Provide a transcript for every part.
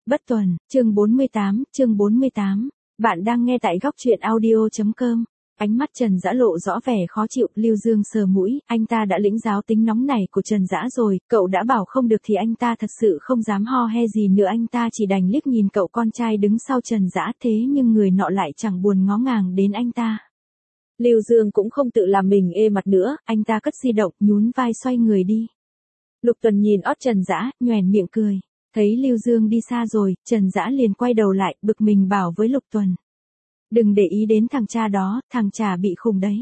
Bất Tuần, chương 48. Bạn đang nghe tại góc truyện audio.com. Ánh mắt Trần Dã lộ rõ vẻ khó chịu, Lưu Dương sờ mũi, anh ta đã lĩnh giáo tính nóng này của Trần Dã rồi, cậu đã bảo không được thì anh ta thật sự không dám ho he gì nữa, anh ta chỉ đành liếc nhìn cậu con trai đứng sau Trần Dã, thế nhưng người nọ lại chẳng buồn ngó ngàng đến anh ta. Lưu Dương cũng không tự làm mình ê mặt nữa, anh ta cất di động, nhún vai xoay người đi. Lục Tuần nhìn ót Trần Dã, nhoẻn miệng cười. Thấy Lưu Dương đi xa rồi, Trần Dã liền quay đầu lại, bực mình bảo với Lục Tuần. Đừng để ý đến thằng cha đó, thằng chả bị khùng đấy.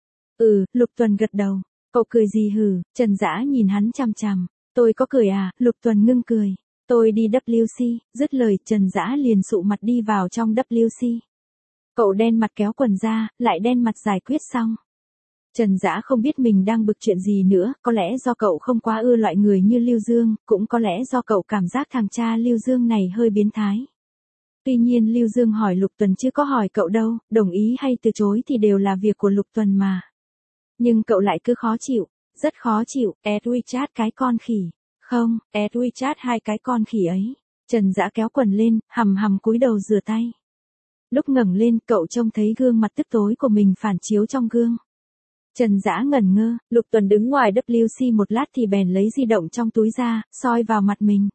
Lục Tuần gật đầu. Cậu cười gì hừ, Trần Dã nhìn hắn chằm chằm. Tôi có cười à, Lục Tuần ngưng cười. Tôi đi WC, dứt lời, Trần Dã liền sụ mặt đi vào trong WC. Cậu đen mặt kéo quần ra, lại đen mặt giải quyết xong. Trần Dã không biết mình đang bực chuyện gì nữa, có lẽ do cậu không quá ưa loại người như Lưu Dương, cũng có lẽ do cậu cảm giác thằng cha Lưu Dương này hơi biến thái. Tuy nhiên Lưu Dương hỏi Lục Tuần chứ có hỏi cậu đâu, đồng ý hay từ chối thì đều là việc của Lục Tuần mà. Nhưng cậu lại cứ khó chịu, rất khó chịu, Richard cái con khỉ. Không, Richard hai cái con khỉ ấy. Trần Dã kéo quần lên, hầm cúi đầu rửa tay. Lúc ngẩng lên cậu trông thấy gương mặt tức tối của mình phản chiếu trong gương. Trần Dã ngẩn ngơ, Lục Tuần đứng ngoài WC một lát thì bèn lấy di động trong túi ra, soi vào mặt mình.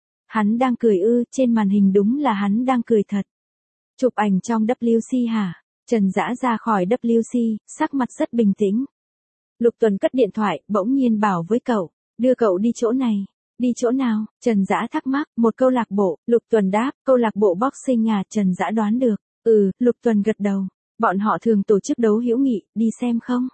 Hắn đang cười trên màn hình đúng là hắn đang cười thật. Chụp ảnh trong WC hả? Trần Dã ra khỏi WC, sắc mặt rất bình tĩnh. Lục Tuần cất điện thoại, bỗng nhiên bảo với cậu, đưa cậu đi chỗ này. Đi chỗ nào? Trần Dã thắc mắc, một câu lạc bộ, Lục Tuần đáp, câu lạc bộ boxing à, Trần Dã đoán được. Lục Tuần gật đầu, bọn họ thường tổ chức đấu hữu nghị, đi xem không?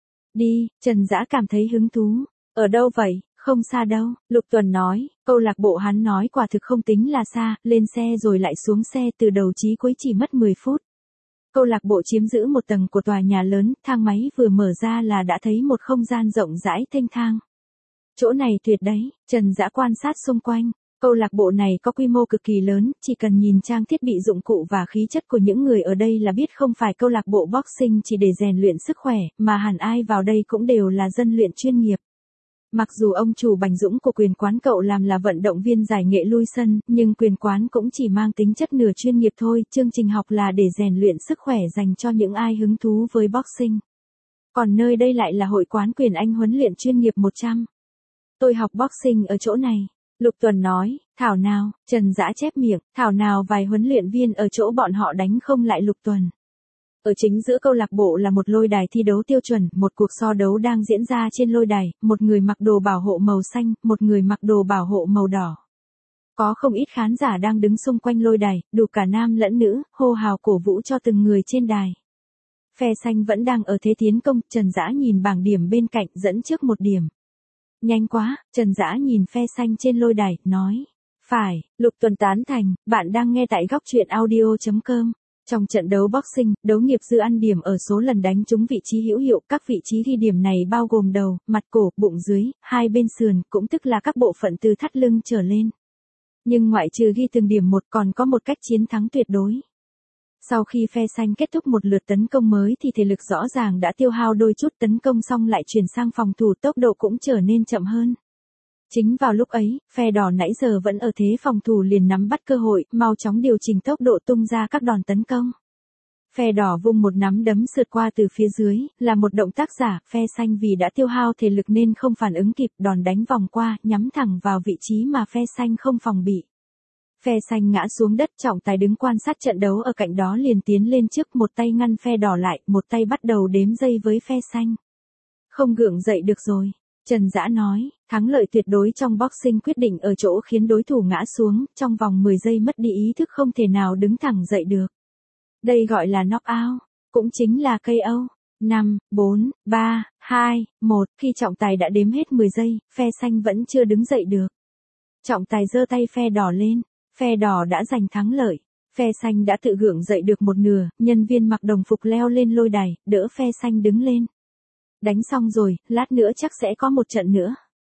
Đi, Trần Dã cảm thấy hứng thú. Ở đâu vậy? Không xa đâu, Lục Tuần nói, câu lạc bộ hắn nói quả thực không tính là xa, lên xe rồi lại xuống xe từ đầu chí cuối chỉ mất 10 phút. Câu lạc bộ chiếm giữ một tầng của tòa nhà lớn, thang máy vừa mở ra là đã thấy một không gian rộng rãi thênh thang. Chỗ này tuyệt đấy, Trần Dã quan sát xung quanh. Câu lạc bộ này có quy mô cực kỳ lớn, chỉ cần nhìn trang thiết bị dụng cụ và khí chất của những người ở đây là biết không phải câu lạc bộ boxing chỉ để rèn luyện sức khỏe, mà hẳn ai vào đây cũng đều là dân luyện chuyên nghiệp. Mặc dù ông chủ Bành Dũng của quyền quán cậu làm là vận động viên giải nghệ lui sân, nhưng quyền quán cũng chỉ mang tính chất nửa chuyên nghiệp thôi, chương trình học là để rèn luyện sức khỏe dành cho những ai hứng thú với boxing. Còn nơi đây lại là hội quán Quyền Anh huấn luyện chuyên nghiệp 100. Tôi học boxing ở chỗ này. Lục Tuần nói, thảo nào, Trần Dã chép miệng, thảo nào vài huấn luyện viên ở chỗ bọn họ đánh không lại Lục Tuần. Ở chính giữa câu lạc bộ là một lôi đài thi đấu tiêu chuẩn, một cuộc so đấu đang diễn ra trên lôi đài, một người mặc đồ bảo hộ màu xanh, một người mặc đồ bảo hộ màu đỏ. Có không ít khán giả đang đứng xung quanh lôi đài, đủ cả nam lẫn nữ, hô hào cổ vũ cho từng người trên đài. Phe xanh vẫn đang ở thế tiến công, Trần Dã nhìn bảng điểm bên cạnh dẫn trước 1 điểm. Nhanh quá, Trần Dã nhìn phe xanh trên lôi đài, nói. Phải, Lục Tuần tán thành, bạn đang nghe tại góc truyện audio.com. Trong trận đấu boxing, đấu nghiệp dư ăn điểm ở số lần đánh trúng vị trí hữu hiệu, các vị trí ghi điểm này bao gồm đầu, mặt cổ, bụng dưới, hai bên sườn, cũng tức là các bộ phận từ thắt lưng trở lên. Nhưng ngoại trừ ghi từng điểm một còn có một cách chiến thắng tuyệt đối. Sau khi phe xanh kết thúc một lượt tấn công mới thì thể lực rõ ràng đã tiêu hao đôi chút, tấn công xong lại chuyển sang phòng thủ, tốc độ cũng trở nên chậm hơn. Chính vào lúc ấy, phe đỏ nãy giờ vẫn ở thế phòng thủ liền nắm bắt cơ hội, mau chóng điều chỉnh tốc độ tung ra các đòn tấn công. Phe đỏ vung một nắm đấm sượt qua từ phía dưới, là một động tác giả, phe xanh vì đã tiêu hao thể lực nên không phản ứng kịp, đòn đánh vòng qua, nhắm thẳng vào vị trí mà phe xanh không phòng bị. Phe xanh ngã xuống đất, trọng tài đứng quan sát trận đấu ở cạnh đó liền tiến lên trước, một tay ngăn phe đỏ lại, một tay bắt đầu đếm giây với phe xanh. Không gượng dậy được rồi. Trần Dã nói, thắng lợi tuyệt đối trong boxing quyết định ở chỗ khiến đối thủ ngã xuống, trong vòng 10 giây mất đi ý thức không thể nào đứng thẳng dậy được. Đây gọi là knockout, cũng chính là KO. 5, 4, 3, 2, 1, khi trọng tài đã đếm hết 10 giây, phe xanh vẫn chưa đứng dậy được. Trọng tài giơ tay phe đỏ lên, phe đỏ đã giành thắng lợi. Phe xanh đã tự gượng dậy được một nửa, nhân viên mặc đồng phục leo lên lôi đài, đỡ phe xanh đứng lên. Đánh xong rồi, lát nữa chắc sẽ có một trận nữa.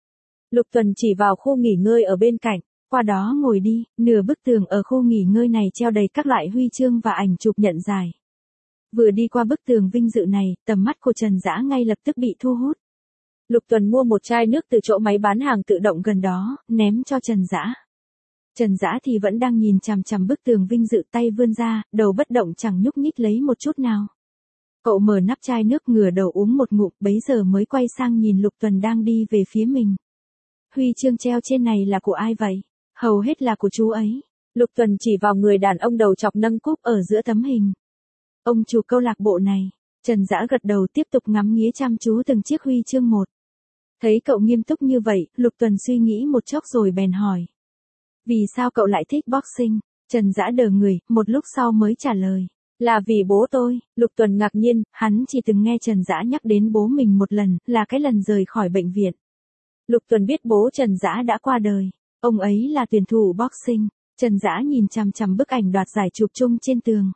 Lục Tuần chỉ vào khu nghỉ ngơi ở bên cạnh, qua đó ngồi đi, nửa bức tường ở khu nghỉ ngơi này treo đầy các loại huy chương và ảnh chụp nhận giải. Vừa đi qua bức tường vinh dự này, tầm mắt của Trần Dã ngay lập tức bị thu hút. Lục Tuần mua một chai nước từ chỗ máy bán hàng tự động gần đó, ném cho Trần Dã. Trần Dã thì vẫn đang nhìn chằm chằm bức tường vinh dự, tay vươn ra, đầu bất động chẳng nhúc nhích lấy một chút nào. Cậu mở nắp chai nước, ngửa đầu uống một ngụm, bấy giờ mới quay sang nhìn Lục Tuần đang đi về phía mình. Huy chương treo trên này là của ai vậy? Hầu hết là của chú ấy. Lục Tuần chỉ vào người đàn ông đầu chọc nâng cúp ở giữa tấm hình. Ông chủ câu lạc bộ này. Trần Dã gật đầu, tiếp tục ngắm nghía chăm chú từng chiếc huy chương một. Thấy cậu nghiêm túc như vậy, Lục Tuần suy nghĩ một chốc rồi bèn hỏi. Vì sao cậu lại thích boxing? Trần Dã đờ người, một lúc sau mới trả lời. Là vì bố tôi. Lục Tuần ngạc nhiên, hắn chỉ từng nghe Trần Dã nhắc đến bố mình một lần, là cái lần rời khỏi bệnh viện. Lục Tuần biết bố Trần Dã đã qua đời. Ông ấy là tuyển thủ boxing. Trần Dã nhìn chằm chằm bức ảnh đoạt giải chụp chung trên tường.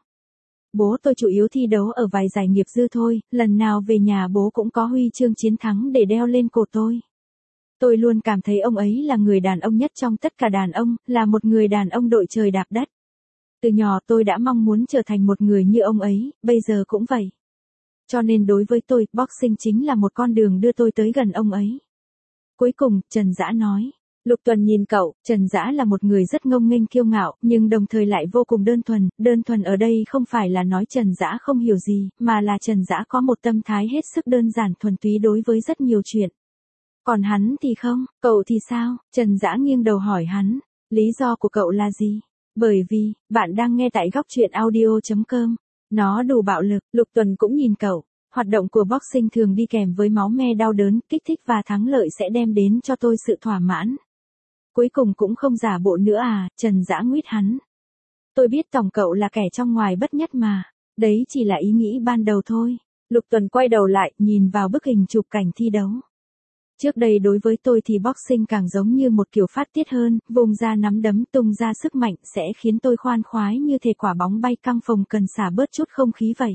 Bố tôi chủ yếu thi đấu ở vài giải nghiệp dư thôi, lần nào về nhà bố cũng có huy chương chiến thắng để đeo lên cổ tôi. Tôi luôn cảm thấy ông ấy là người đàn ông nhất trong tất cả đàn ông, là một người đàn ông đội trời đạp đất. Từ nhỏ tôi đã mong muốn trở thành một người như ông ấy, bây giờ cũng vậy. Cho nên đối với tôi, boxing chính là một con đường đưa tôi tới gần ông ấy. Cuối cùng, Trần Dã nói. Lục Tuần nhìn cậu, Trần Dã là một người rất ngông nghênh kiêu ngạo, nhưng đồng thời lại vô cùng đơn thuần ở đây không phải là nói Trần Dã không hiểu gì, mà là Trần Dã có một tâm thái hết sức đơn giản thuần túy đối với rất nhiều chuyện. Còn hắn thì không, cậu thì sao? Trần Dã nghiêng đầu hỏi hắn, lý do của cậu là gì? Bởi vì, bạn đang nghe tại góc truyện audio.com, nó đủ bạo lực. Lục Tuần cũng nhìn cậu. Hoạt động của boxing thường đi kèm với máu me, đau đớn, kích thích và thắng lợi sẽ đem đến cho tôi sự thỏa mãn. Cuối cùng cũng không giả bộ nữa à? Trần Dã nguyết hắn. Tôi biết tổng cậu là kẻ trong ngoài bất nhất mà. Đấy chỉ là ý nghĩ ban đầu thôi. Lục Tuần quay đầu lại, nhìn vào bức hình chụp cảnh thi đấu. Trước đây đối với tôi thì boxing càng giống như một kiểu phát tiết hơn, vùng ra nắm đấm tung ra sức mạnh sẽ khiến tôi khoan khoái như thể quả bóng bay căng phồng cần xả bớt chút không khí vậy.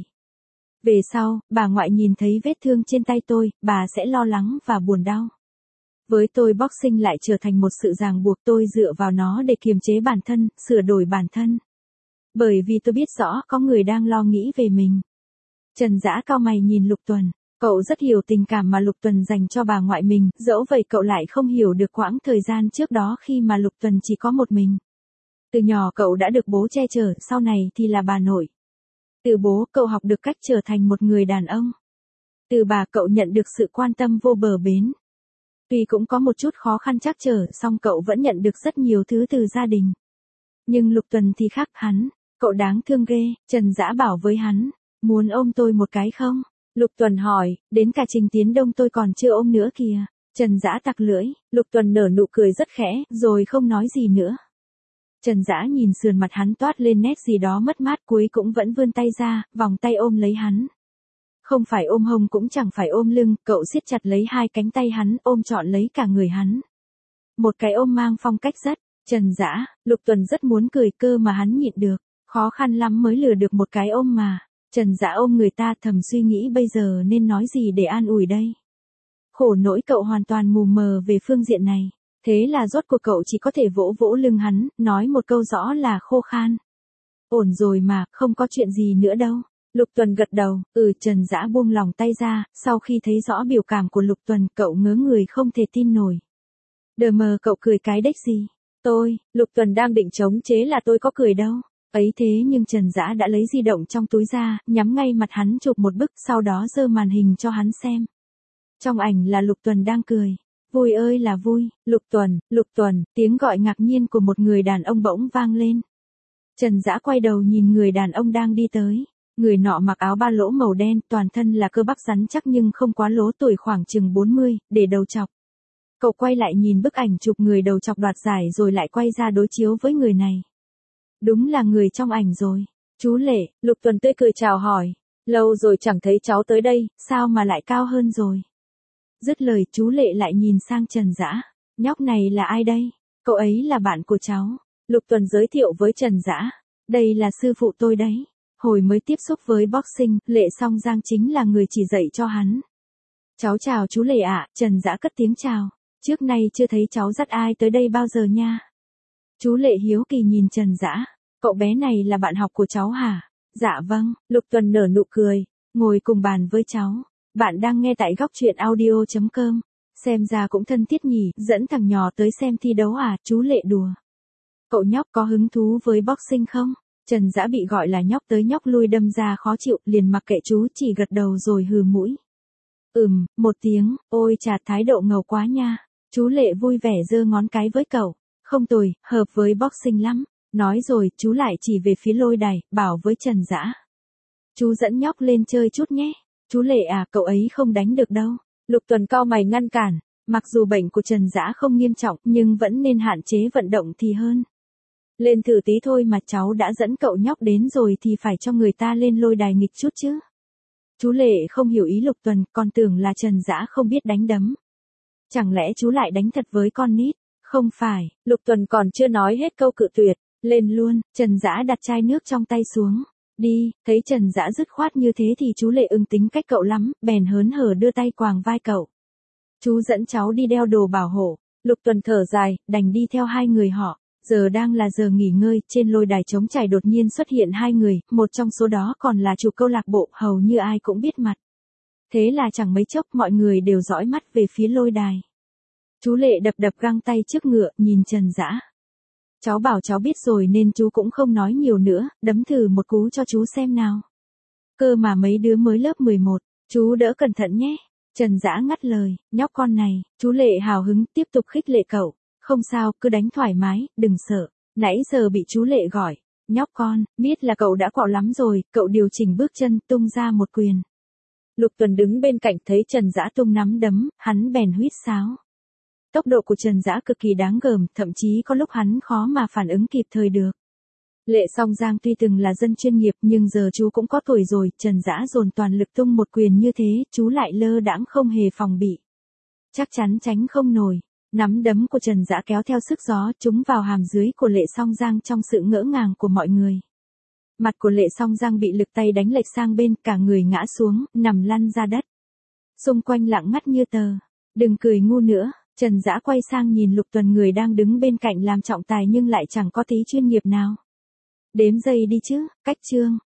Về sau, bà ngoại nhìn thấy vết thương trên tay tôi, bà sẽ lo lắng và buồn đau. Với tôi boxing lại trở thành một sự ràng buộc, tôi dựa vào nó để kiềm chế bản thân, sửa đổi bản thân. Bởi vì tôi biết rõ có người đang lo nghĩ về mình. Trần Dã cau mày nhìn Lục Tuần. Cậu rất hiểu tình cảm mà Lục Tuần dành cho bà ngoại mình, dẫu vậy cậu lại không hiểu được quãng thời gian trước đó khi mà Lục Tuần chỉ có một mình. Từ nhỏ cậu đã được bố che chở, sau này thì là bà nội. Từ bố cậu học được cách trở thành một người đàn ông. Từ bà cậu nhận được sự quan tâm vô bờ bến. Tuy cũng có một chút khó khăn trắc trở, song cậu vẫn nhận được rất nhiều thứ từ gia đình. Nhưng Lục Tuần thì khác hắn, cậu đáng thương ghê. Trần Dã bảo với hắn, muốn ôm tôi một cái không? Lục Tuần hỏi, đến cả Trình Tiến Đông tôi còn chưa ôm nữa kìa. Trần Dã tặc lưỡi, Lục Tuần nở nụ cười rất khẽ, rồi không nói gì nữa. Trần Dã nhìn sườn mặt hắn toát lên nét gì đó mất mát, cuối cũng vẫn vươn tay ra, vòng tay ôm lấy hắn. Không phải ôm hông cũng chẳng phải ôm lưng, cậu siết chặt lấy hai cánh tay hắn, ôm trọn lấy cả người hắn. Một cái ôm mang phong cách rất, Trần Dã, Lục Tuần rất muốn cười cơ mà hắn nhịn được, khó khăn lắm mới lừa được một cái ôm mà. Trần Dã ôm người ta, thầm suy nghĩ bây giờ nên nói gì để an ủi đây. Khổ nỗi cậu hoàn toàn mù mờ về phương diện này. Thế là rốt cuộc cậu chỉ có thể vỗ vỗ lưng hắn, nói một câu rõ là khô khan. Ổn rồi mà, không có chuyện gì nữa đâu. Lục Tuần gật đầu, Trần Dã buông lòng tay ra, sau khi thấy rõ biểu cảm của Lục Tuần, cậu ngớ người không thể tin nổi. Đờ mờ cậu cười cái đếch gì? Lục Tuần đang định chống chế là tôi có cười đâu. Ấy thế nhưng Trần Dã đã lấy di động trong túi ra, nhắm ngay mặt hắn chụp một bức, sau đó giơ màn hình cho hắn xem. Trong ảnh là Lục Tuần đang cười. Vui ơi là vui, Lục Tuần, tiếng gọi ngạc nhiên của một người đàn ông bỗng vang lên. Trần Dã quay đầu nhìn người đàn ông đang đi tới. Người nọ mặc áo ba lỗ màu đen, toàn thân là cơ bắp rắn chắc nhưng không quá lố, tuổi khoảng chừng 40, để đầu chọc. Cậu quay lại nhìn bức ảnh chụp người đầu chọc đoạt giải rồi lại quay ra đối chiếu với người này. Đúng là người trong ảnh rồi. Chú Lệ, Lục Tuần tươi cười chào hỏi. Lâu rồi chẳng thấy cháu tới đây, sao mà lại cao hơn rồi? Dứt lời chú Lệ lại nhìn sang Trần Dã. Nhóc này là ai đây? Cậu ấy là bạn của cháu. Lục Tuần giới thiệu với Trần Dã. Đây là sư phụ tôi đấy. Hồi mới tiếp xúc với boxing, Lệ Song Giang chính là người chỉ dạy cho hắn. Cháu chào chú Lệ ạ. Trần Dã cất tiếng chào. Trước nay chưa thấy cháu dắt ai tới đây bao giờ nha. Chú Lệ hiếu kỳ nhìn Trần Dã. Cậu bé này là bạn học của cháu hả? Dạ vâng. Lục Tuần nở nụ cười. Ngồi cùng bàn với cháu. Bạn đang nghe tại góc truyện audio.com. Xem ra cũng thân thiết nhỉ, dẫn thằng nhỏ tới xem thi đấu à? Chú Lệ đùa. Cậu nhóc có hứng thú với boxing không? Trần Dã bị gọi là nhóc tới nhóc lui đâm ra khó chịu, liền mặc kệ chú, chỉ gật đầu rồi hừ mũi. Một tiếng, ôi chà, thái độ ngầu quá nha. Chú Lệ vui vẻ giơ ngón cái với cậu. Không tồi, hợp với boxing lắm. Nói rồi, chú lại chỉ về phía lôi đài, bảo với Trần Dã. Chú dẫn nhóc lên chơi chút nhé. Chú Lệ à, cậu ấy không đánh được đâu. Lục Tuần cau mày ngăn cản. Mặc dù bệnh của Trần Dã không nghiêm trọng, nhưng vẫn nên hạn chế vận động thì hơn. Lên thử tí thôi mà, cháu đã dẫn cậu nhóc đến rồi thì phải cho người ta lên lôi đài nghịch chút chứ. Chú Lệ không hiểu ý Lục Tuần, còn tưởng là Trần Dã không biết đánh đấm. Chẳng lẽ chú lại đánh thật với con nít? Không phải, Lục Tuần còn chưa nói hết câu cự tuyệt, lên luôn. Trần Dã đặt chai nước trong tay xuống. Đi, thấy Trần Dã dứt khoát như thế thì chú Lệ tính cách cậu lắm, bèn hớn hở đưa tay quàng vai cậu. Chú dẫn cháu đi đeo đồ bảo hộ. Lục Tuần thở dài, đành đi theo hai người họ. Giờ đang là giờ nghỉ ngơi, trên lôi đài trống trải đột nhiên xuất hiện hai người, một trong số đó còn là chủ câu lạc bộ, hầu như ai cũng biết mặt. Thế là chẳng mấy chốc mọi người đều dõi mắt về phía lôi đài. Chú Lệ đập đập găng tay trước ngựa, nhìn Trần Dã. Cháu bảo cháu biết rồi nên chú cũng không nói nhiều nữa, đấm thử một cú cho chú xem nào. Cơ mà mấy đứa mới lớp 11, chú đỡ cẩn thận nhé. Trần Dã ngắt lời, nhóc con này. Chú Lệ hào hứng tiếp tục khích lệ cậu. Không sao, cứ đánh thoải mái, đừng sợ. Nãy giờ bị chú Lệ gọi. Nhóc con, biết là cậu đã quạo lắm rồi, cậu điều chỉnh bước chân, tung ra một quyền. Lục Tuần đứng bên cạnh thấy Trần Dã tung nắm đấm, hắn bèn huýt sáo. Tốc độ của Trần Dã cực kỳ đáng gờm, thậm chí có lúc hắn khó mà phản ứng kịp thời được. Lệ Song Giang tuy từng là dân chuyên nghiệp nhưng giờ chú cũng có tuổi rồi, Trần Dã dồn toàn lực tung một quyền như thế, chú lại lơ đãng không hề phòng bị. Chắc chắn tránh không nổi. Nắm đấm của Trần Dã kéo theo sức gió, trúng vào hàm dưới của Lệ Song Giang trong sự ngỡ ngàng của mọi người. Mặt của Lệ Song Giang bị lực tay đánh lệch sang bên, cả người ngã xuống, nằm lăn ra đất. Xung quanh lặng ngắt như tờ. Đừng cười ngu nữa. Trần Dã quay sang nhìn Lục Tuần, người đang đứng bên cạnh làm trọng tài nhưng lại chẳng có tí chuyên nghiệp nào. Đếm giây đi chứ, cách chương.